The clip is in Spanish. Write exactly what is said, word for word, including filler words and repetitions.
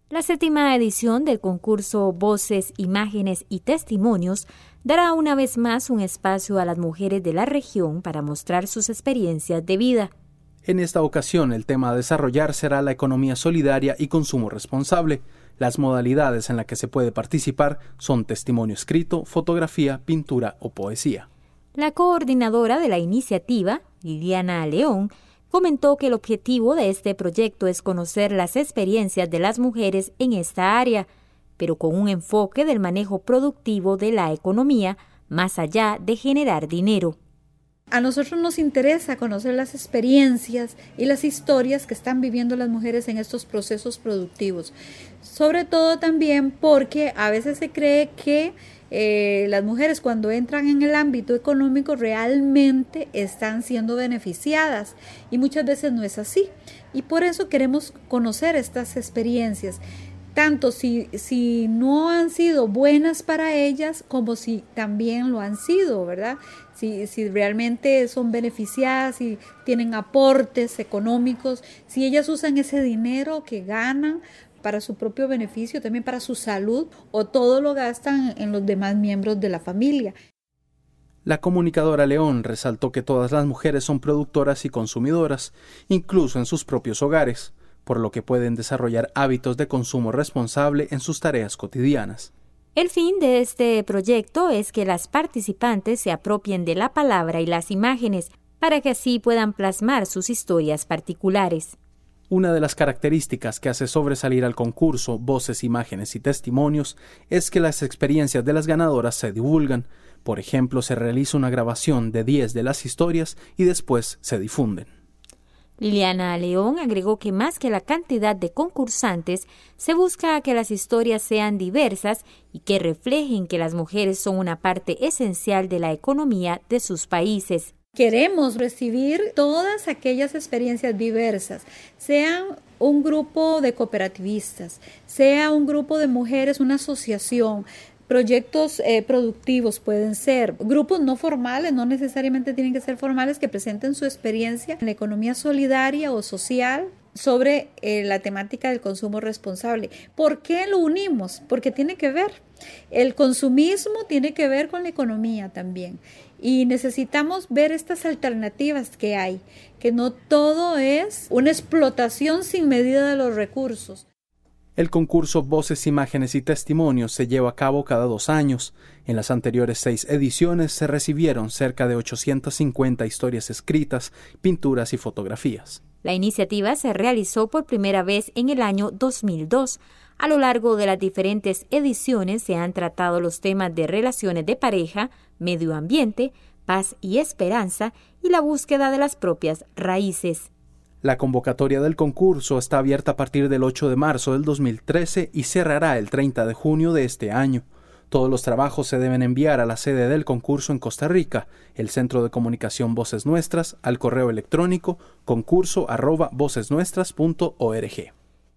La séptima edición del concurso Voces, Imágenes y Testimonios dará una vez más un espacio a las mujeres de la región para mostrar sus experiencias de vida. En esta ocasión, el tema a desarrollar será la economía solidaria y consumo responsable. Las modalidades en las que se puede participar son testimonio escrito, fotografía, pintura o poesía. La coordinadora de la iniciativa, Liliana León, comentó que el objetivo de este proyecto es conocer las experiencias de las mujeres en esta área, pero con un enfoque del manejo productivo de la economía, más allá de generar dinero. A nosotros nos interesa conocer las experiencias y las historias que están viviendo las mujeres en estos procesos productivos, sobre todo también porque a veces se cree que Eh, las mujeres cuando entran en el ámbito económico realmente están siendo beneficiadas y muchas veces no es así, y por eso queremos conocer estas experiencias, tanto si, si no han sido buenas para ellas como si también lo han sido, ¿verdad? Si, si realmente son beneficiadas, si tienen aportes económicos, si ellas usan ese dinero que ganan para su propio beneficio, también para su salud, o todo lo gastan en los demás miembros de la familia. La comunicadora León resaltó que todas las mujeres son productoras y consumidoras, incluso en sus propios hogares, por lo que pueden desarrollar hábitos de consumo responsable en sus tareas cotidianas. El fin de este proyecto es que las participantes se apropien de la palabra y las imágenes para que así puedan plasmar sus historias particulares. Una de las características que hace sobresalir al concurso Voces, Imágenes y Testimonios es que las experiencias de las ganadoras se divulgan. Por ejemplo, se realiza una grabación de diez de las historias y después se difunden. Liliana León agregó que más que la cantidad de concursantes, se busca que las historias sean diversas y que reflejen que las mujeres son una parte esencial de la economía de sus países. Queremos recibir todas aquellas experiencias diversas, sean un grupo de cooperativistas, sea un grupo de mujeres, una asociación, proyectos eh, productivos pueden ser, grupos no formales, no necesariamente tienen que ser formales, que presenten su experiencia en la economía solidaria o social sobre eh, la temática del consumo responsable. ¿Por qué lo unimos? Porque tiene que ver. El consumismo tiene que ver con la economía también. Y necesitamos ver estas alternativas que hay, que no todo es una explotación sin medida de los recursos. El concurso Voces, Imágenes y Testimonios se lleva a cabo cada dos años. En las anteriores seis ediciones se recibieron cerca de ochocientas cincuenta historias escritas, pinturas y fotografías. La iniciativa se realizó por primera vez en el año dos mil dos. A lo largo de las diferentes ediciones se han tratado los temas de relaciones de pareja, medio ambiente, paz y esperanza y la búsqueda de las propias raíces. La convocatoria del concurso está abierta a partir del ocho de marzo del dos mil trece y cerrará el treinta de junio de este año. Todos los trabajos se deben enviar a la sede del concurso en Costa Rica, el Centro de Comunicación Voces Nuestras, al correo electrónico concurso arroba vocesnuestras punto org.